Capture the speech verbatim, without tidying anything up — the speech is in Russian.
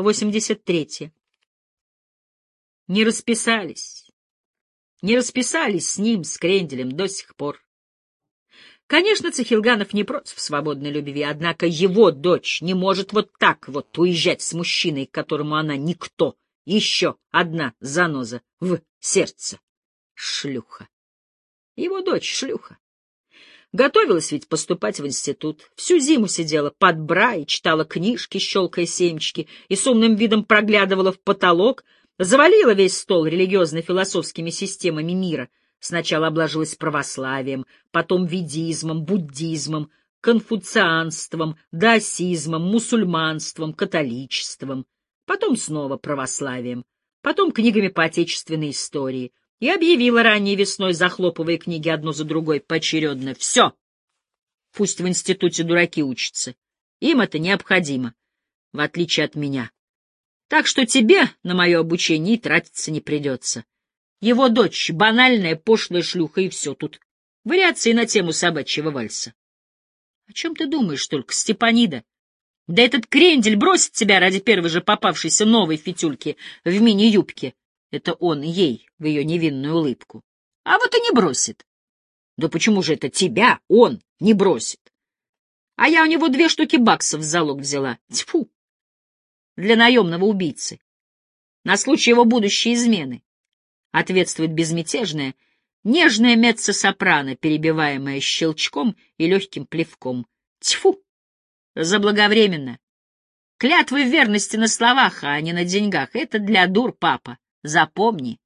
восемьдесят третье. Не расписались. Не расписались с ним, с Кренделем, до сих пор. Конечно, Цихилганов не против свободной любви, однако его дочь не может вот так вот уезжать с мужчиной, которому она никто, еще одна заноза в сердце. Шлюха. Его дочь шлюха. Готовилась ведь поступать в институт. Всю зиму сидела под бра и читала книжки, щелкая семечки, и с умным видом проглядывала в потолок, завалила весь стол религиозно-философскими системами мира. Сначала обложилась православием, потом ведизмом, буддизмом, конфуцианством, даосизмом, мусульманством, католичеством, потом снова православием, потом книгами по отечественной истории, и объявила ранней весной, захлопывая книги одну за другой поочередно: «Все! Пусть в институте дураки учатся. Им это необходимо, в отличие от меня. Так что тебе на мое обучение и тратиться не придется. Его дочь — банальная, пошлая шлюха, и все тут. Вариации на тему собачьего вальса. О чем ты думаешь только, Степанида? Да этот крендель бросит тебя ради первой же попавшейся новой фитюльки в мини-юбке». Это он ей в ее невинную улыбку. А вот и не бросит. Да почему же это тебя он не бросит? А я у него две штуки баксов в залог взяла. Тьфу! Для наемного убийцы. На случай его будущей измены. Ответствует безмятежная, нежная меццо-сопрано, перебиваемая щелчком и легким плевком. Тьфу! Заблаговременно. Клятвы верности на словах, а не на деньгах. Это для дур, папа. Запомни.